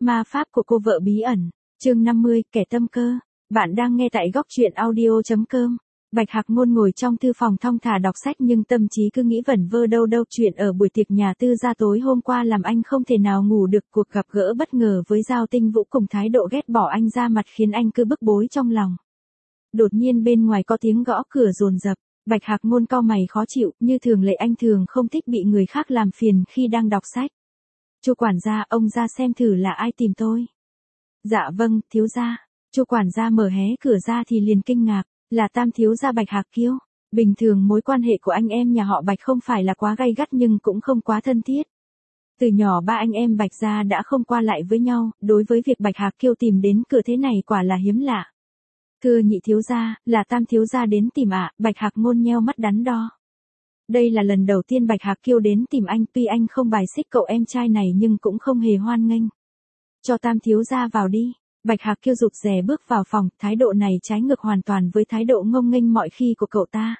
Ma pháp của cô vợ bí ẩn, chương 50, kẻ tâm cơ. Bạn đang nghe tại góc truyện audio.com. Bạch Hạc Ngôn ngồi trong thư phòng thong thả đọc sách nhưng tâm trí cứ nghĩ vẩn vơ đâu đâu. Chuyện ở buổi tiệc nhà tư gia tối hôm qua làm anh không thể nào ngủ được. Cuộc gặp gỡ bất ngờ với Giao Tinh Vũ cùng thái độ ghét bỏ anh ra mặt khiến anh cứ bức bối trong lòng. Đột nhiên bên ngoài có tiếng gõ cửa dồn dập. Bạch Hạc Ngôn cau mày khó chịu, như thường lệ anh thường không thích bị người khác làm phiền khi đang đọc sách. Chu quản gia, ông ra xem thử là ai tìm tôi. Dạ vâng, thiếu gia. Chu quản gia mở hé cửa ra thì liền kinh ngạc, là Tam thiếu gia Bạch Hạc Kiêu. Bình thường mối quan hệ của anh em nhà họ Bạch không phải là quá gay gắt nhưng cũng không quá thân thiết. Từ nhỏ ba anh em Bạch gia đã không qua lại với nhau, đối với việc Bạch Hạc Kiêu tìm đến cửa thế này quả là hiếm lạ. Thưa nhị thiếu gia, là Tam thiếu gia đến tìm ạ. Bạch Hạc Ngôn nheo mắt đắn đo. Đây là lần đầu tiên Bạch Hạc Kiêu đến tìm anh, tuy anh không bài xích cậu em trai này nhưng cũng không hề hoan nghênh. Cho Tam thiếu gia vào đi. Bạch Hạc Kiêu rụt rè bước vào phòng, thái độ này trái ngược hoàn toàn với thái độ ngông nghênh mọi khi của cậu ta.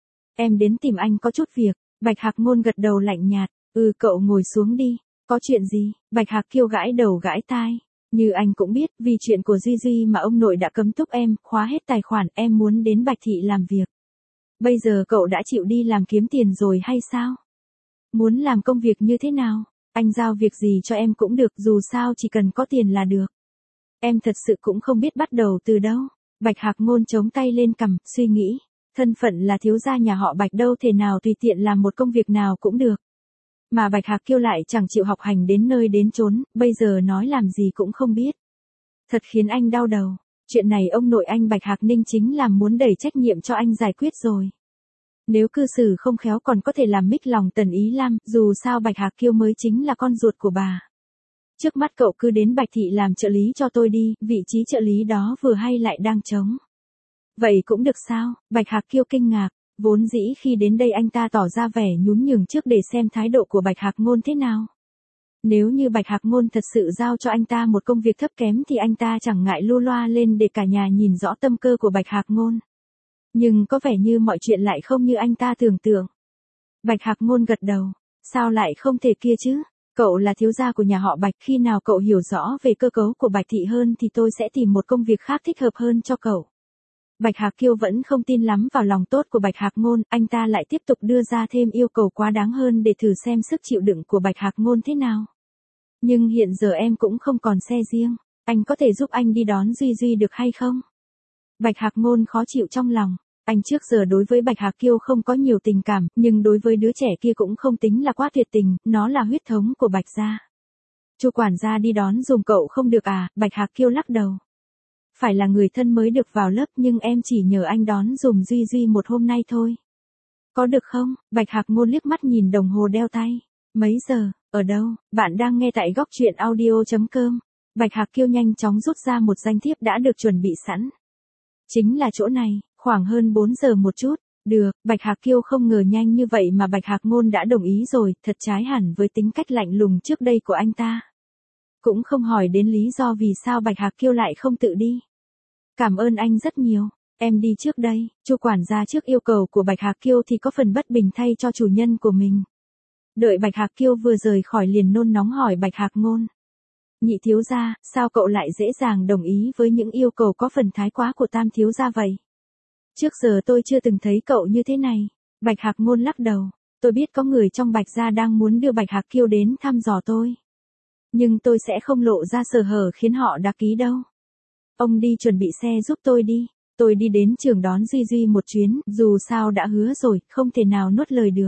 Em đến tìm anh có chút việc. Bạch Hạc Ngôn gật đầu lạnh nhạt. Cậu ngồi xuống đi. Có chuyện gì? Bạch Hạc Kiêu gãi đầu gãi tai. Như anh cũng biết, vì chuyện của Duy Duy mà ông nội đã cấm túc em, khóa hết tài khoản, em muốn đến Bạch Thị làm việc. Bây giờ cậu đã chịu đi làm kiếm tiền rồi hay sao? Muốn làm công việc như thế nào? Anh giao việc gì cho em cũng được, dù sao chỉ cần có tiền là được. Em thật sự cũng không biết bắt đầu từ đâu. Bạch Hạc Ngôn chống tay lên cằm, suy nghĩ. Thân phận là thiếu gia nhà họ Bạch đâu thể nào tùy tiện làm một công việc nào cũng được. Mà Bạch Hạc Kiêu lại chẳng chịu học hành đến nơi đến chốn, bây giờ nói làm gì cũng không biết. Thật khiến anh đau đầu. Chuyện này ông nội anh Bạch Hạc Ninh chính là muốn đẩy trách nhiệm cho anh giải quyết rồi. Nếu cư xử không khéo còn có thể làm mích lòng Tần Ý Lam, dù sao Bạch Hạc Kiêu mới chính là con ruột của bà. Trước mắt cậu cứ đến Bạch Thị làm trợ lý cho tôi đi, vị trí trợ lý đó vừa hay lại đang trống. Vậy cũng được sao? Bạch Hạc Kiêu kinh ngạc. Vốn dĩ khi đến đây anh ta tỏ ra vẻ nhún nhường trước để xem thái độ của Bạch Hạc Ngôn thế nào. Nếu như Bạch Hạc Ngôn thật sự giao cho anh ta một công việc thấp kém thì anh ta chẳng ngại lu loa lên để cả nhà nhìn rõ tâm cơ của Bạch Hạc Ngôn. Nhưng có vẻ như mọi chuyện lại không như anh ta tưởng tượng. Bạch Hạc Ngôn gật đầu. Sao lại không thể kia chứ? Cậu là thiếu gia của nhà họ Bạch, khi nào cậu hiểu rõ về cơ cấu của Bạch Thị hơn thì tôi sẽ tìm một công việc khác thích hợp hơn cho cậu. Bạch Hạc Kiêu vẫn không tin lắm vào lòng tốt của Bạch Hạc Ngôn, anh ta lại tiếp tục đưa ra thêm yêu cầu quá đáng hơn để thử xem sức chịu đựng của Bạch Hạc Ngôn thế nào. Nhưng hiện giờ em cũng không còn xe riêng, anh có thể giúp anh đi đón Duy Duy được hay không? Bạch Hạc Ngôn khó chịu trong lòng, anh trước giờ đối với Bạch Hạc Kiêu không có nhiều tình cảm, nhưng đối với đứa trẻ kia cũng không tính là quá tuyệt tình, nó là huyết thống của Bạch gia. Chu quản gia đi đón dùm cậu không được à? Bạch Hạc Kiêu lắc đầu. Phải là người thân mới được vào lớp nhưng em chỉ nhờ anh đón dùm Duy Duy một hôm nay thôi. Có được không? Bạch Hạc Ngôn liếc mắt nhìn đồng hồ đeo tay. Mấy giờ? Ở đâu? Bạn đang nghe tại góc truyện audio.com. Bạch Hạc Kiêu nhanh chóng rút ra một danh thiếp đã được chuẩn bị sẵn. Chính là chỗ này, khoảng hơn 4 giờ một chút. Được, Bạch Hạc Kiêu không ngờ nhanh như vậy mà Bạch Hạc Ngôn đã đồng ý rồi, thật trái hẳn với tính cách lạnh lùng trước đây của anh ta. Cũng không hỏi đến lý do vì sao Bạch Hạc Kiêu lại không tự đi. Cảm ơn anh rất nhiều, em đi trước đây. Chu quản gia trước yêu cầu của Bạch Hạc Kiêu thì có phần bất bình thay cho chủ nhân của mình. Đợi Bạch Hạc Kiêu vừa rời khỏi liền nôn nóng hỏi Bạch Hạc Ngôn. Nhị thiếu gia, sao cậu lại dễ dàng đồng ý với những yêu cầu có phần thái quá của Tam thiếu gia vậy? Trước giờ tôi chưa từng thấy cậu như thế này. Bạch Hạc Ngôn lắc đầu. Tôi biết có người trong Bạch gia đang muốn đưa Bạch Hạc Kiêu đến thăm dò tôi. Nhưng tôi sẽ không lộ ra sơ hở khiến họ đá ký đâu. Ông đi chuẩn bị xe giúp tôi đi. Tôi đi đến trường đón Duy Duy một chuyến, dù sao đã hứa rồi, không thể nào nuốt lời được.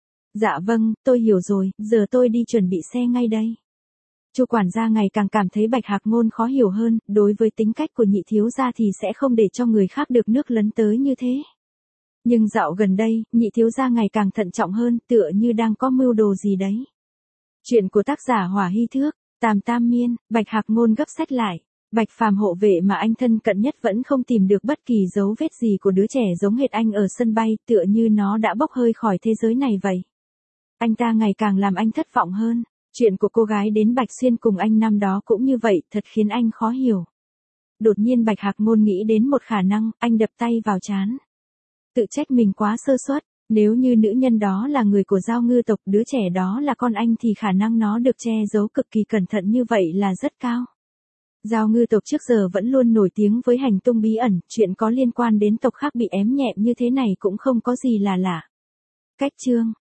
Dạ vâng, tôi hiểu rồi, giờ tôi đi chuẩn bị xe ngay đây. Chu quản gia ngày càng cảm thấy Bạch Hạc Ngôn khó hiểu hơn, đối với tính cách của nhị thiếu gia thì sẽ không để cho người khác được nước lấn tới như thế. Nhưng dạo gần đây, nhị thiếu gia ngày càng thận trọng hơn, tựa như đang có mưu đồ gì đấy. Chuyện của tác giả Hỏa Hy Thước, Tam Miên. Bạch Hạc Ngôn gấp sách lại. Bạch Phàm hộ vệ mà anh thân cận nhất vẫn không tìm được bất kỳ dấu vết gì của đứa trẻ giống hệt anh ở sân bay, tựa như nó đã bốc hơi khỏi thế giới này vậy. Anh ta ngày càng làm anh thất vọng hơn. Chuyện của cô gái đến Bạch Xuyên cùng anh năm đó cũng như vậy, thật khiến anh khó hiểu. Đột nhiên Bạch Hạc Ngôn nghĩ đến một khả năng, anh đập tay vào trán. Tự trách mình quá sơ suất, Nếu như nữ nhân đó là người của Giao Ngư tộc, đứa trẻ đó là con anh thì khả năng nó được che giấu cực kỳ cẩn thận như vậy là rất cao. Giao Ngư tộc trước giờ vẫn luôn nổi tiếng với hành tung bí ẩn, chuyện có liên quan đến tộc khác bị ém nhẹm như thế này cũng không có gì là lạ. Cách chương